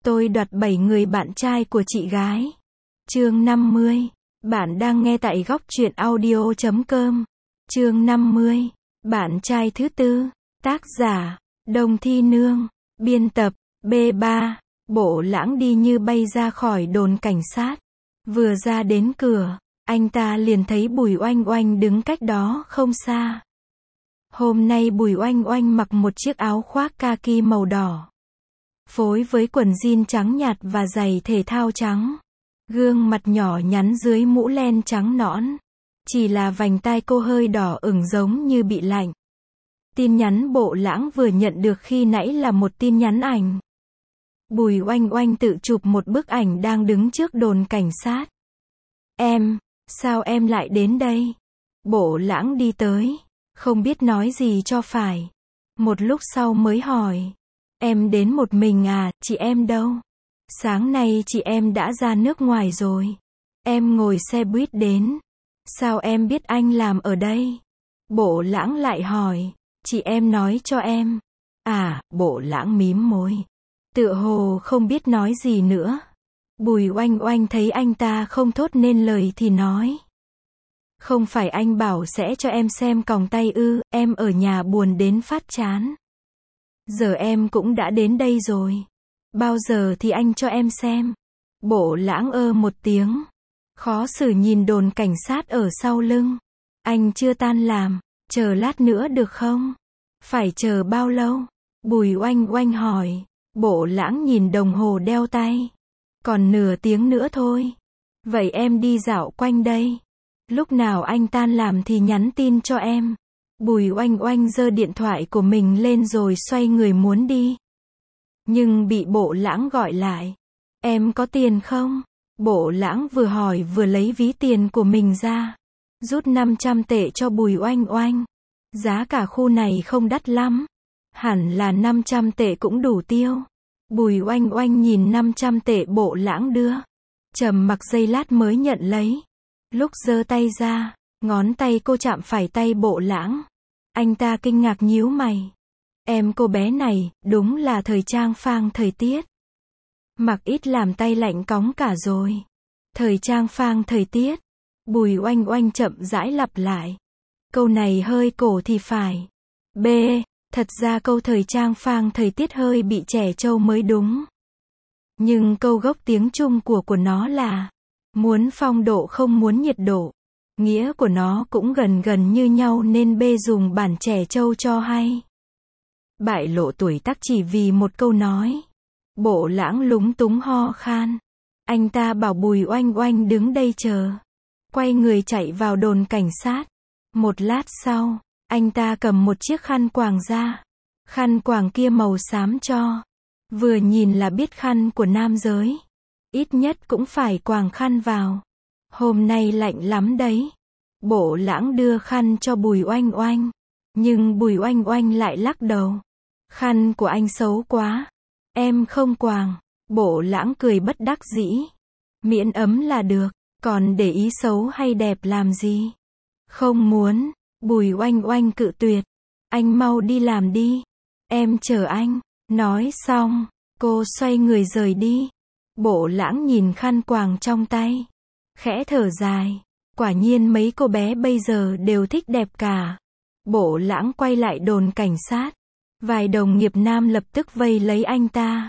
Tôi đoạt 7 người bạn trai của chị gái. Chương 50. Bạn đang nghe tại góc truyện audio.com. Chương 50. Bạn trai thứ tư. Tác giả: Đồng Thi Nương. Biên tập: B3. Bộ Lãng đi như bay ra khỏi đồn cảnh sát. Vừa ra đến cửa, anh ta liền thấy Bùi Oanh Oanh đứng cách đó không xa. Hôm nay Bùi Oanh Oanh mặc một chiếc áo khoác kaki màu đỏ, phối với quần jean trắng nhạt và giày thể thao trắng. Gương mặt nhỏ nhắn dưới mũ len trắng nõn. Chỉ là vành tai cô hơi đỏ ửng giống như bị lạnh. Tin nhắn Bộ Lãng vừa nhận được khi nãy là một tin nhắn ảnh. Bùi Oanh Oanh tự chụp một bức ảnh đang đứng trước đồn cảnh sát. Em, sao em lại đến đây? Bộ Lãng đi tới, không biết nói gì cho phải. Một lúc sau mới hỏi. Em đến một mình à, chị em đâu? Sáng nay chị em đã ra nước ngoài rồi. Em ngồi xe buýt đến. Sao em biết anh làm ở đây? Bộ Lãng lại hỏi. Chị em nói cho em. À, Bộ Lãng mím môi. Tựa hồ không biết nói gì nữa. Bùi Oanh Oanh thấy anh ta không thốt nên lời thì nói. Không phải anh bảo sẽ cho em xem còng tay ư? Em ở nhà buồn đến phát chán. Giờ em cũng đã đến đây rồi. Bao giờ thì anh cho em xem? Bộ Lãng một tiếng. Khó xử nhìn đồn cảnh sát ở sau lưng. Anh chưa tan làm. Chờ lát nữa được không? Phải chờ bao lâu? Bùi Oanh Oanh hỏi. Bộ Lãng nhìn đồng hồ đeo tay. Còn nửa tiếng nữa thôi. Vậy em đi dạo quanh đây. Lúc nào anh tan làm thì nhắn tin cho em. Bùi Oanh Oanh giơ điện thoại của mình lên rồi xoay người muốn đi. Nhưng bị Bộ Lãng gọi lại. Em có tiền không? Bộ Lãng vừa hỏi vừa lấy ví tiền của mình ra. Rút 500 tệ cho Bùi Oanh Oanh. Giá cả khu này không đắt lắm. Hẳn là 500 tệ cũng đủ tiêu. Bùi Oanh Oanh nhìn 500 tệ Bộ Lãng đưa. Trầm mặc giây lát mới nhận lấy. Lúc giơ tay ra, ngón tay cô chạm phải tay Bộ Lãng. Anh ta kinh ngạc nhíu mày. Em cô bé này, đúng là thời trang phang thời tiết. Mặc ít làm tay lạnh cóng cả rồi. Thời trang phang thời tiết. Bùi Oanh Oanh chậm rãi lặp lại. Câu này hơi cổ thì phải. B. Thật ra câu thời trang phang thời tiết hơi bị trẻ trâu mới đúng. Nhưng câu gốc tiếng Trung của nó là muốn phong độ không muốn nhiệt độ. Nghĩa của nó cũng gần gần như nhau nên B dùng bản trẻ trâu cho hay. Bại lộ tuổi tác chỉ vì một câu nói. Bộ Lãng lúng túng ho khan. Anh ta bảo Bùi Oanh Oanh đứng đây chờ. Quay người chạy vào đồn cảnh sát. Một lát sau, anh ta cầm một chiếc khăn quàng ra. Khăn quàng kia màu xám cho. Vừa nhìn là biết khăn của nam giới. Ít nhất cũng phải quàng khăn vào. Hôm nay lạnh lắm đấy. Bộ Lãng đưa khăn cho Bùi Oanh Oanh. Nhưng Bùi Oanh Oanh lại lắc đầu. Khăn của anh xấu quá. Em không quàng. Bộ Lãng cười bất đắc dĩ. Miễn ấm là được. Còn để ý xấu hay đẹp làm gì? Không muốn. Bùi Oanh Oanh cự tuyệt. Anh mau đi làm đi. Em chờ anh. Nói xong, cô xoay người rời đi. Bộ Lãng nhìn khăn quàng trong tay. Khẽ thở dài. Quả nhiên mấy cô bé bây giờ đều thích đẹp cả. Bộ Lãng quay lại đồn cảnh sát. Vài đồng nghiệp nam lập tức vây lấy anh ta.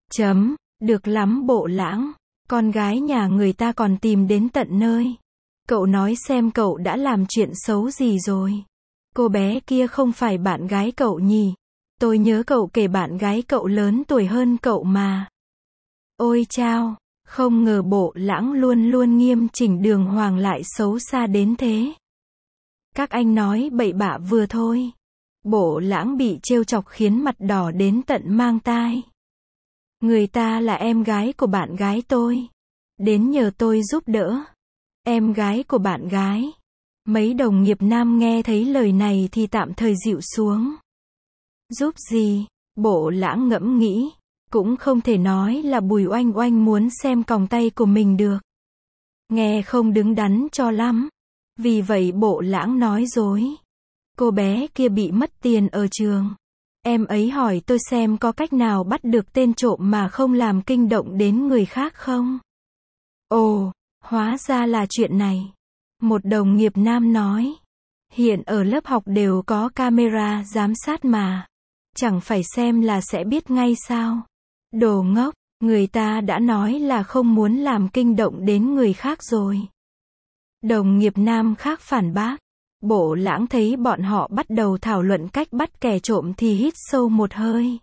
Được lắm Bộ Lãng. Con gái nhà người ta còn tìm đến tận nơi. Cậu nói xem cậu đã làm chuyện xấu gì rồi. Cô bé kia không phải bạn gái cậu nhỉ? Tôi nhớ cậu kể bạn gái cậu lớn tuổi hơn cậu mà. Ôi chao, không ngờ Bộ Lãng luôn luôn nghiêm chỉnh đường hoàng lại xấu xa đến thế. Các anh nói bậy bạ vừa thôi. Bộ Lãng bị trêu chọc khiến mặt đỏ đến tận mang tai. Người ta là em gái của bạn gái tôi. Đến nhờ tôi giúp đỡ. Em gái của bạn gái. Mấy đồng nghiệp nam nghe thấy lời này thì tạm thời dịu xuống. Giúp gì? Bộ Lãng ngẫm nghĩ. Cũng không thể nói là Bùi Oanh Oanh muốn xem còng tay của mình được. Nghe không đứng đắn cho lắm. Vì vậy Bộ Lãng nói dối. Cô bé kia bị mất tiền ở trường. Em ấy hỏi tôi xem có cách nào bắt được tên trộm mà không làm kinh động đến người khác không? Ồ, hóa ra là chuyện này. Một đồng nghiệp nam nói. Hiện ở lớp học đều có camera giám sát mà. Chẳng phải xem là sẽ biết ngay sao? Đồ ngốc, người ta đã nói là không muốn làm kinh động đến người khác rồi. Đồng nghiệp nam khác phản bác. Bộ Lãng thấy bọn họ bắt đầu thảo luận cách bắt kẻ trộm thì hít sâu một hơi.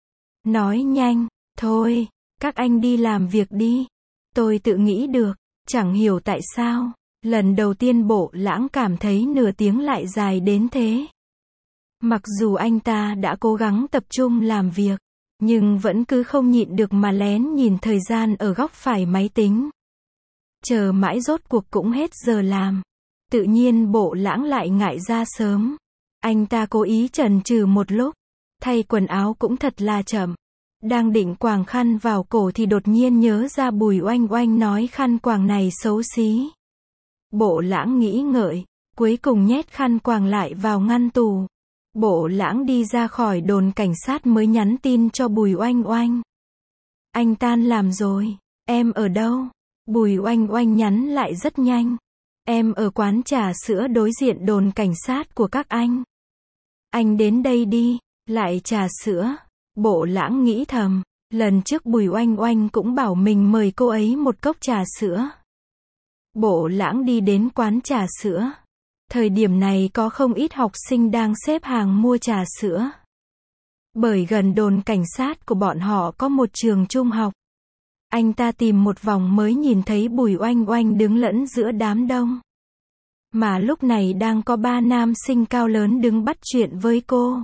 Nói nhanh, thôi, các anh đi làm việc đi. Tôi tự nghĩ được, chẳng hiểu tại sao. Lần đầu tiên Bộ Lãng cảm thấy nửa tiếng lại dài đến thế. Mặc dù anh ta đã cố gắng tập trung làm việc, nhưng vẫn cứ không nhịn được mà lén nhìn thời gian ở góc phải máy tính. Chờ mãi rốt cuộc cũng hết giờ làm. Tự nhiên Bộ Lãng lại ngại ra sớm. Anh ta cố ý chần chừ một lúc. Thay quần áo cũng thật là chậm. Đang định quàng khăn vào cổ thì đột nhiên nhớ ra Bùi Oanh Oanh nói khăn quàng này xấu xí. Bộ Lãng nghĩ ngợi, cuối cùng nhét khăn quàng lại vào ngăn tủ. Bộ Lãng đi ra khỏi đồn cảnh sát mới nhắn tin cho Bùi Oanh Oanh. Anh tan làm rồi, em ở đâu? Bùi Oanh Oanh nhắn lại rất nhanh. Em ở quán trà sữa đối diện đồn cảnh sát của các anh. Anh đến đây đi, lại trà sữa. Bộ Lãng nghĩ thầm, lần trước Bùi Oanh Oanh cũng bảo mình mời cô ấy một cốc trà sữa. Bộ Lãng đi đến quán trà sữa. Thời điểm này có không ít học sinh đang xếp hàng mua trà sữa. Bởi gần đồn cảnh sát của bọn họ có một trường trung học. Anh ta tìm một vòng mới nhìn thấy Bùi Oanh Oanh đứng lẫn giữa đám đông. Mà lúc này đang có 3 nam sinh cao lớn đứng bắt chuyện với cô.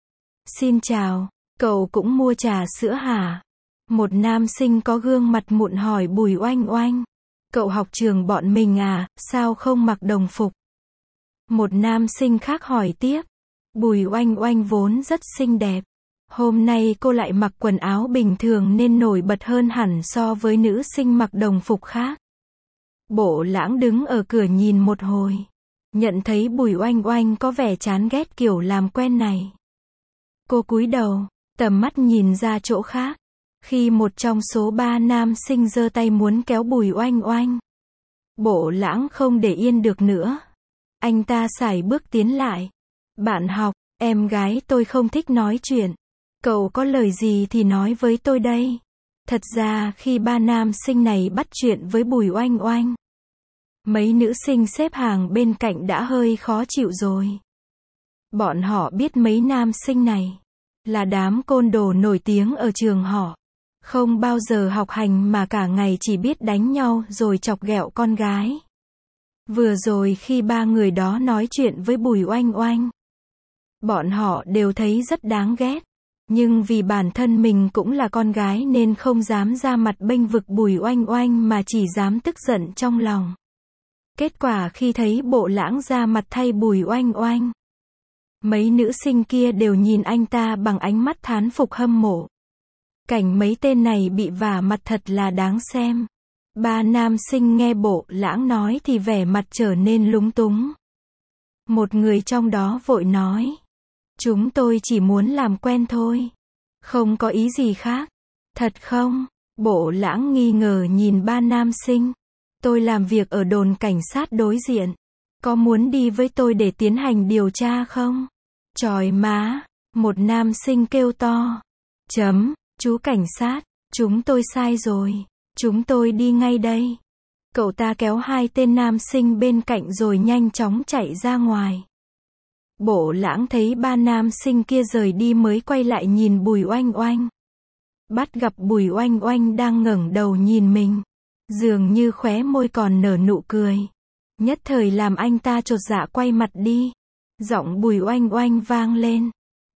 Xin chào, cậu cũng mua trà sữa hả? Một nam sinh có gương mặt mụn hỏi Bùi Oanh Oanh. Cậu học trường bọn mình à, sao không mặc đồng phục? Một nam sinh khác hỏi tiếp. Bùi Oanh Oanh vốn rất xinh đẹp. Hôm nay cô lại mặc quần áo bình thường nên nổi bật hơn hẳn so với nữ sinh mặc đồng phục khác. Bộ Lãng đứng ở cửa nhìn một hồi. Nhận thấy Bùi Oanh Oanh có vẻ chán ghét kiểu làm quen này. Cô cúi đầu, tầm mắt nhìn ra chỗ khác. Khi một trong số 3 nam sinh giơ tay muốn kéo Bùi Oanh Oanh. Bộ Lãng không để yên được nữa. Anh ta sải bước tiến lại. Bạn học, em gái tôi không thích nói chuyện. Cậu có lời gì thì nói với tôi đây. Thật ra khi 3 nam sinh này bắt chuyện với Bùi Oanh Oanh, mấy nữ sinh xếp hàng bên cạnh đã hơi khó chịu rồi. Bọn họ biết mấy nam sinh này là đám côn đồ nổi tiếng ở trường họ. Không bao giờ học hành mà cả ngày chỉ biết đánh nhau rồi chọc ghẹo con gái. Vừa rồi khi 3 người đó nói chuyện với Bùi Oanh Oanh, bọn họ đều thấy rất đáng ghét. Nhưng vì bản thân mình cũng là con gái nên không dám ra mặt bênh vực Bùi Oanh Oanh mà chỉ dám tức giận trong lòng. Kết quả khi thấy Bộ Lãng ra mặt thay Bùi Oanh Oanh, mấy nữ sinh kia đều nhìn anh ta bằng ánh mắt thán phục hâm mộ. Cảnh mấy tên này bị vả mặt thật là đáng xem. 3 nam sinh nghe Bộ Lãng nói thì vẻ mặt trở nên lúng túng. Một người trong đó vội nói. Chúng tôi chỉ muốn làm quen thôi. Không có ý gì khác. Thật không? Bộ Lãng nghi ngờ nhìn 3 nam sinh. Tôi làm việc ở đồn cảnh sát đối diện. Có muốn đi với tôi để tiến hành điều tra không? Chòi má. Một nam sinh kêu to. Chú cảnh sát. Chúng tôi sai rồi. Chúng tôi đi ngay đây. Cậu ta kéo 2 tên nam sinh bên cạnh rồi nhanh chóng chạy ra ngoài. Bộ Lãng thấy 3 nam sinh kia rời đi mới quay lại nhìn Bùi Oanh Oanh. Bắt gặp Bùi Oanh Oanh đang ngẩng đầu nhìn mình. Dường như khóe môi còn nở nụ cười. Nhất thời làm anh ta chột dạ quay mặt đi. Giọng Bùi Oanh Oanh vang lên.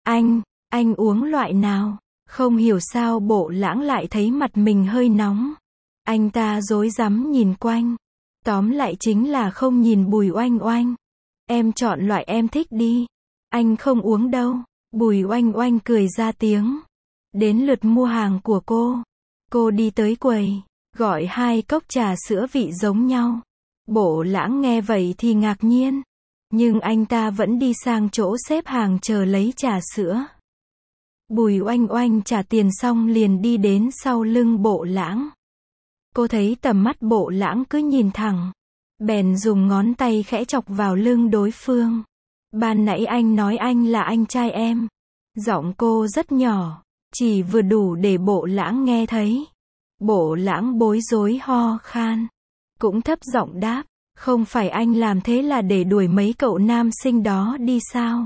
Anh uống loại nào? Không hiểu sao Bộ Lãng lại thấy mặt mình hơi nóng. Anh ta rối rắm nhìn quanh. Tóm lại chính là không nhìn Bùi Oanh Oanh. Em chọn loại em thích đi. Anh không uống đâu. Bùi Oanh Oanh cười ra tiếng. Đến lượt mua hàng của cô. Cô đi tới quầy, gọi 2 cốc trà sữa vị giống nhau. Bộ Lãng nghe vậy thì ngạc nhiên. Nhưng anh ta vẫn đi sang chỗ xếp hàng chờ lấy trà sữa. Bùi Oanh Oanh trả tiền xong liền đi đến sau lưng Bộ Lãng. Cô thấy tầm mắt Bộ Lãng cứ nhìn thẳng. Bèn dùng ngón tay khẽ chọc vào lưng đối phương. Ban nãy anh nói anh là anh trai em. Giọng cô rất nhỏ, chỉ vừa đủ để Bộ Lãng nghe thấy. Bộ Lãng bối rối ho khan. Cũng thấp giọng đáp, không phải anh làm thế là để đuổi mấy cậu nam sinh đó đi sao?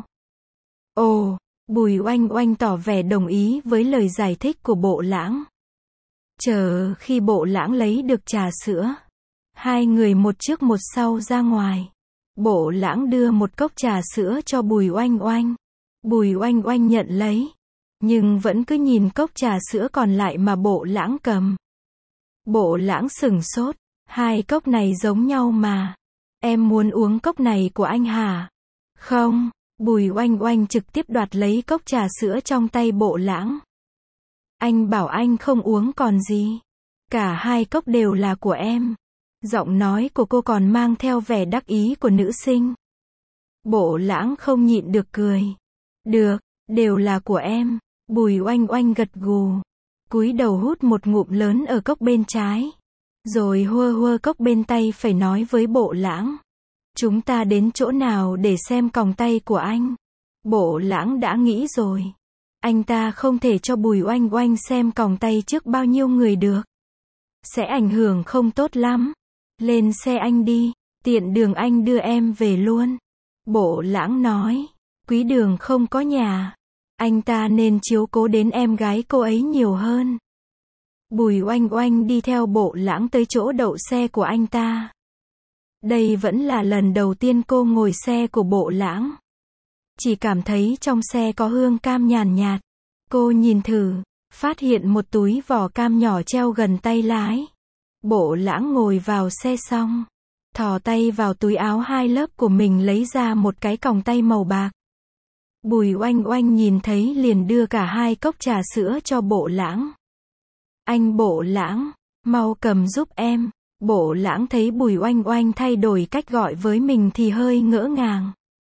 Ồ, Bùi Oanh Oanh tỏ vẻ đồng ý với lời giải thích của Bộ Lãng. Chờ khi Bộ Lãng lấy được trà sữa, hai người một trước một sau ra ngoài. Bộ Lãng đưa một cốc trà sữa cho Bùi Oanh Oanh. Bùi Oanh Oanh nhận lấy, nhưng vẫn cứ nhìn cốc trà sữa còn lại mà Bộ Lãng cầm. Bộ Lãng sửng sốt, hai cốc này giống nhau mà. Em muốn uống cốc này của anh hả? Không, Bùi Oanh Oanh trực tiếp đoạt lấy cốc trà sữa trong tay Bộ Lãng. Anh bảo anh không uống còn gì. Cả hai cốc đều là của em. Giọng nói của cô còn mang theo vẻ đắc ý của nữ sinh. Bộ Lãng không nhịn được cười. Được, đều là của em. Bùi Oanh Oanh gật gù, cúi đầu hút một ngụm lớn ở cốc bên trái. Rồi hua hua cốc bên tay phải nói với Bộ Lãng. Chúng ta đến chỗ nào để xem còng tay của anh? Bộ Lãng đã nghĩ rồi. Anh ta không thể cho Bùi Oanh Oanh xem còng tay trước bao nhiêu người được. Sẽ ảnh hưởng không tốt lắm. Lên xe anh đi, tiện đường anh đưa em về luôn. Bộ Lãng nói. Quý Đường không có nhà. Anh ta nên chiếu cố đến em gái cô ấy nhiều hơn. Bùi Oanh Oanh đi theo Bộ Lãng tới chỗ đậu xe của anh ta. Đây vẫn là lần đầu tiên cô ngồi xe của Bộ Lãng. Chỉ cảm thấy trong xe có hương cam nhàn nhạt. Cô nhìn thử, phát hiện một túi vỏ cam nhỏ treo gần tay lái. Bộ Lãng ngồi vào xe xong, thò tay vào túi áo hai lớp của mình lấy ra một cái còng tay màu bạc. Bùi Oanh Oanh nhìn thấy liền đưa cả hai cốc trà sữa cho Bộ Lãng. Anh Bộ Lãng, mau cầm giúp em. Bộ Lãng thấy Bùi Oanh Oanh thay đổi cách gọi với mình thì hơi ngỡ ngàng.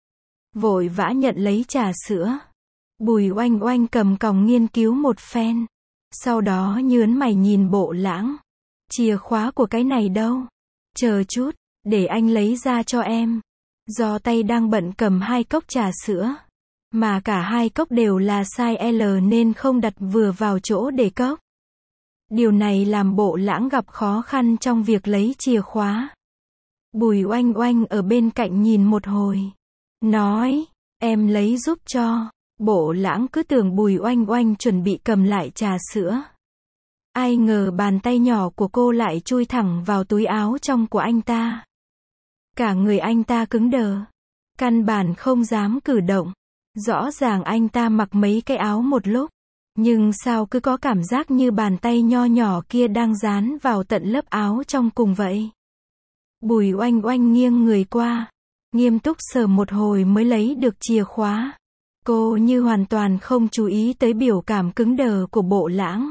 Vội vã nhận lấy trà sữa. Bùi Oanh Oanh cầm còng nghiên cứu một phen. Sau đó nhớn mày nhìn Bộ Lãng. Chìa khóa của cái này đâu? Chờ chút, để anh lấy ra cho em. Do tay đang bận cầm hai cốc trà sữa. Mà cả hai cốc đều là size L nên không đặt vừa vào chỗ để cốc. Điều này làm Bộ Lãng gặp khó khăn trong việc lấy chìa khóa. Bùi Oanh Oanh ở bên cạnh nhìn một hồi. Nói, em lấy giúp cho. Bộ Lãng cứ tưởng Bùi Oanh Oanh chuẩn bị cầm lại trà sữa. Ai ngờ bàn tay nhỏ của cô lại chui thẳng vào túi áo trong của anh ta. Cả người anh ta cứng đờ. Căn bản không dám cử động. Rõ ràng anh ta mặc mấy cái áo một lúc. Nhưng sao cứ có cảm giác như bàn tay nho nhỏ kia đang dán vào tận lớp áo trong cùng vậy. Bùi Oanh Oanh nghiêng người qua. Nghiêm túc sờ một hồi mới lấy được chìa khóa. Cô như hoàn toàn không chú ý tới biểu cảm cứng đờ của Bộ Lãng.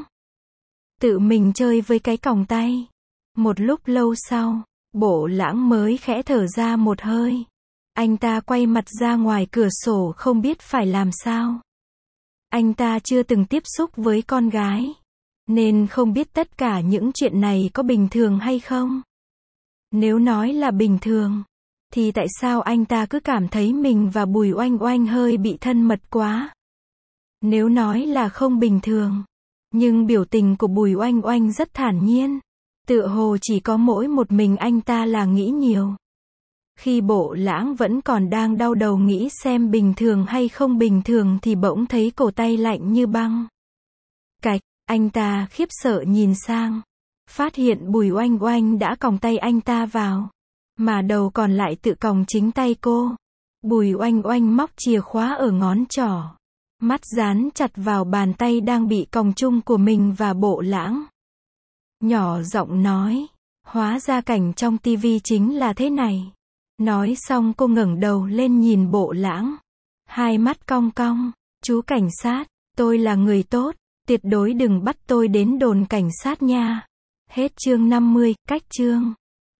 Tự mình chơi với cái còng tay. Một lúc lâu sau, Bộ Lãng mới khẽ thở ra một hơi. Anh ta quay mặt ra ngoài cửa sổ không biết phải làm sao. Anh ta chưa từng tiếp xúc với con gái, nên không biết tất cả những chuyện này có bình thường hay không. Nếu nói là bình thường, thì tại sao anh ta cứ cảm thấy mình và Bùi Oanh Oanh hơi bị thân mật quá? Nếu nói là không bình thường, nhưng biểu tình của Bùi Oanh Oanh rất thản nhiên. Tựa hồ chỉ có mỗi một mình anh ta là nghĩ nhiều. Khi Bộ Lãng vẫn còn đang đau đầu nghĩ xem bình thường hay không bình thường thì bỗng thấy cổ tay lạnh như băng. Cạch, anh ta khiếp sợ nhìn sang. Phát hiện Bùi Oanh Oanh đã còng tay anh ta vào. Mà đầu còn lại tự còng chính tay cô. Bùi Oanh Oanh móc chìa khóa ở ngón trỏ. Mắt dán chặt vào bàn tay đang bị còng chung của mình và Bộ Lãng. Nhỏ giọng nói. Hóa ra cảnh trong tivi chính là thế này. Nói xong cô ngẩng đầu lên nhìn Bộ Lãng. Hai mắt cong cong. Chú cảnh sát, tôi là người tốt. Tuyệt đối đừng bắt tôi đến đồn cảnh sát nha. Hết chương 50, cách chương.